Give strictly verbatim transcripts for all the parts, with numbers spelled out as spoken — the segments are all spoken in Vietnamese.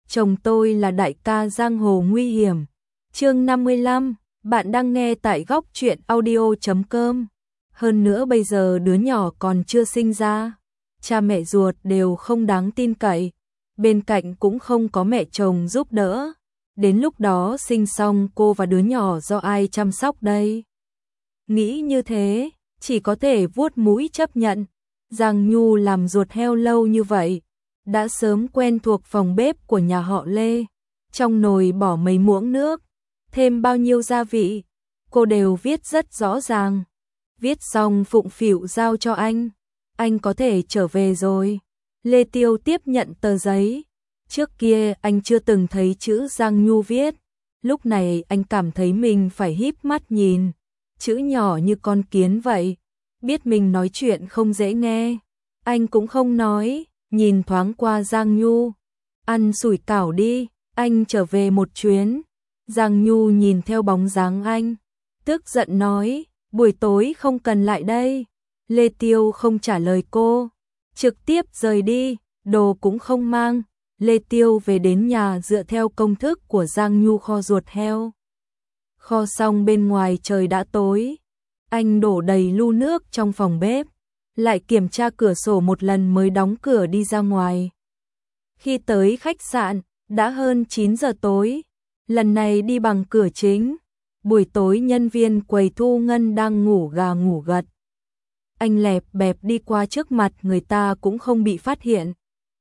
chồng tôi là đại ca giang hồ nguy hiểm. Chương năm mươi lăm, bạn đang nghe tại góc truyện audio chấm com. Hơn nữa bây giờ đứa nhỏ còn chưa sinh ra, cha mẹ ruột đều không đáng tin cậy, bên cạnh cũng không có mẹ chồng giúp đỡ. Đến lúc đó sinh xong cô và đứa nhỏ do ai chăm sóc đây? Nghĩ như thế, chỉ có thể vuốt mũi chấp nhận. Giang Nhu làm ruột heo lâu như vậy, đã sớm quen thuộc phòng bếp của nhà họ Lê. Trong nồi bỏ mấy muỗng nước, thêm bao nhiêu gia vị, cô đều viết rất rõ ràng. Viết xong phụng phịu giao cho anh. Anh có thể trở về rồi. Lê Tiêu tiếp nhận tờ giấy. Trước kia anh chưa từng thấy chữ Giang Nhu viết. Lúc này anh cảm thấy mình phải híp mắt nhìn. Chữ nhỏ như con kiến vậy. Biết mình nói chuyện không dễ nghe. Anh cũng không nói, nhìn thoáng qua Giang Nhu. Ăn sủi cảo đi, anh trở về một chuyến. Giang Nhu nhìn theo bóng dáng anh, tức giận nói, buổi tối không cần lại đây. Lê Tiêu không trả lời cô, trực tiếp rời đi, đồ cũng không mang. Lê Tiêu về đến nhà dựa theo công thức của Giang Nhu kho ruột heo. Kho xong bên ngoài trời đã tối, anh đổ đầy lu nước trong phòng bếp, lại kiểm tra cửa sổ một lần mới đóng cửa đi ra ngoài. Khi tới khách sạn, đã hơn chín giờ tối, lần này đi bằng cửa chính. Buổi tối nhân viên quầy thu ngân đang ngủ gà ngủ gật. Anh lẹp bẹp đi qua trước mặt người ta cũng không bị phát hiện.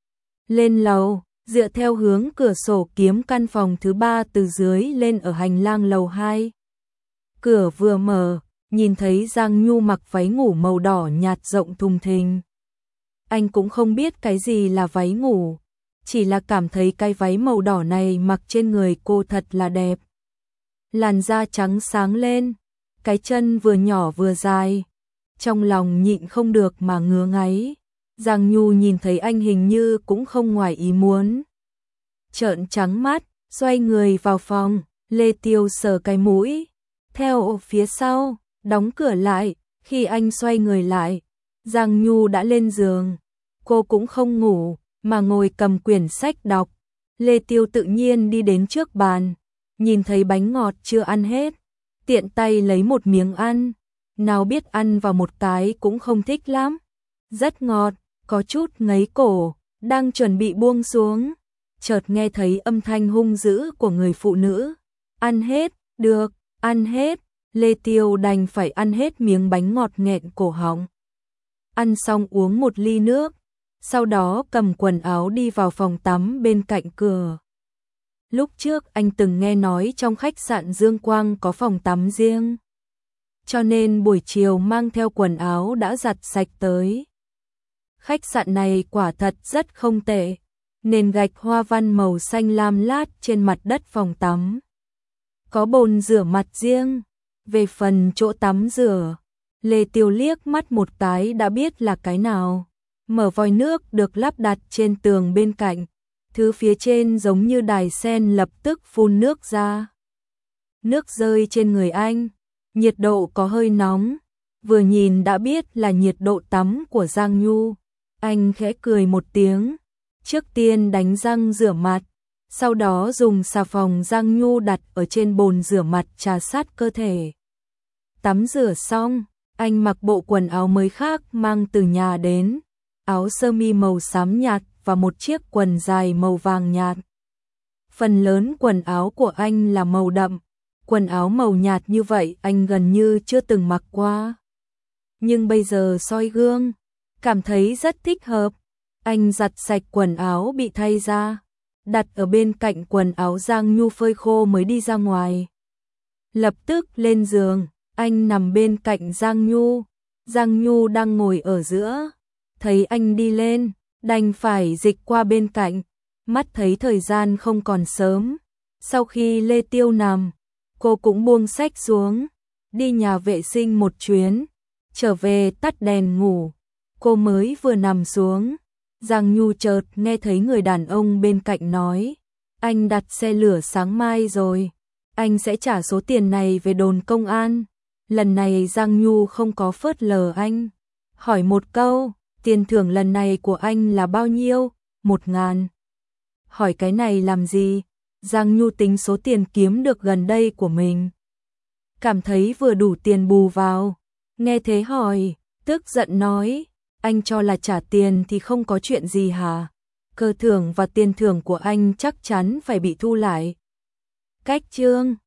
Lên lầu, dựa theo hướng cửa sổ kiếm căn phòng thứ ba từ dưới lên ở hành lang lầu hai. Cửa vừa mở, nhìn thấy Giang Nhu mặc váy ngủ màu đỏ nhạt rộng thùng thình. Anh cũng không biết cái gì là váy ngủ, chỉ là cảm thấy cái váy màu đỏ này mặc trên người cô thật là đẹp. Làn da trắng sáng lên, cái chân vừa nhỏ vừa dài, trong lòng nhịn không được mà ngứa ngáy. Giang Nhu nhìn thấy anh hình như cũng không ngoài ý muốn. Trợn trắng mắt, xoay người vào phòng, Lê Tiêu sờ cái mũi, theo phía sau, đóng cửa lại. Khi anh xoay người lại, Giang Nhu đã lên giường. Cô cũng không ngủ, mà ngồi cầm quyển sách đọc. Lê Tiêu tự nhiên đi đến trước bàn, nhìn thấy bánh ngọt chưa ăn hết, tiện tay lấy một miếng ăn. Nào biết ăn vào một cái cũng không thích lắm. Rất ngọt, có chút ngấy cổ, đang chuẩn bị buông xuống. Chợt nghe thấy âm thanh hung dữ của người phụ nữ. Ăn hết, được, ăn hết. Lê Tiêu đành phải ăn hết miếng bánh ngọt nghẹn cổ họng. Ăn xong uống một ly nước, sau đó cầm quần áo đi vào phòng tắm bên cạnh cửa. Lúc trước anh từng nghe nói trong khách sạn Dương Quang có phòng tắm riêng, cho nên buổi chiều mang theo quần áo đã giặt sạch tới. Khách sạn này quả thật rất không tệ, nền gạch hoa văn màu xanh lam lát trên mặt đất phòng tắm. Có bồn rửa mặt riêng. Về phần chỗ tắm rửa, Lê Tiêu liếc mắt một cái đã biết là cái nào. Mở vòi nước được lắp đặt trên tường bên cạnh, thứ phía trên giống như đài sen lập tức phun nước ra. Nước rơi trên người anh, nhiệt độ có hơi nóng, vừa nhìn đã biết là nhiệt độ tắm của Giang Nhu. Anh khẽ cười một tiếng, trước tiên đánh răng rửa mặt, sau đó dùng xà phòng Giang Nhu đặt ở trên bồn rửa mặt trà sát cơ thể. Tắm rửa xong, anh mặc bộ quần áo mới khác mang từ nhà đến, áo sơ mi màu xám nhạt và một chiếc quần dài màu vàng nhạt. Phần lớn quần áo của anh là màu đậm, quần áo màu nhạt như vậy anh gần như chưa từng mặc qua. Nhưng bây giờ soi gương, cảm thấy rất thích hợp. Anh giặt sạch quần áo bị thay ra, đặt ở bên cạnh quần áo Giang Nhu phơi khô mới đi ra ngoài. Lập tức lên giường, anh nằm bên cạnh Giang Nhu. Giang Nhu đang ngồi ở giữa, thấy anh đi lên, đành phải dịch qua bên cạnh. Mắt thấy thời gian không còn sớm, sau khi Lê Tiêu nằm, cô cũng buông sách xuống, đi nhà vệ sinh một chuyến, trở về tắt đèn ngủ. Cô mới vừa nằm xuống, Giang Nhu chợt nghe thấy người đàn ông bên cạnh nói, anh đặt xe lửa sáng mai rồi, anh sẽ trả số tiền này về đồn công an. Lần này Giang Nhu không có phớt lờ anh, hỏi một câu, tiền thưởng lần này của anh là bao nhiêu? Một ngàn. hỏi cái này làm gì? Giang Nhu tính số tiền kiếm được gần đây của mình. Cảm thấy vừa đủ tiền bù vào. Nghe thế hỏi, tức giận nói, anh cho là trả tiền thì không có chuyện gì hả? Cơ thưởng và tiền thưởng của anh chắc chắn phải bị thu lại. Cách chương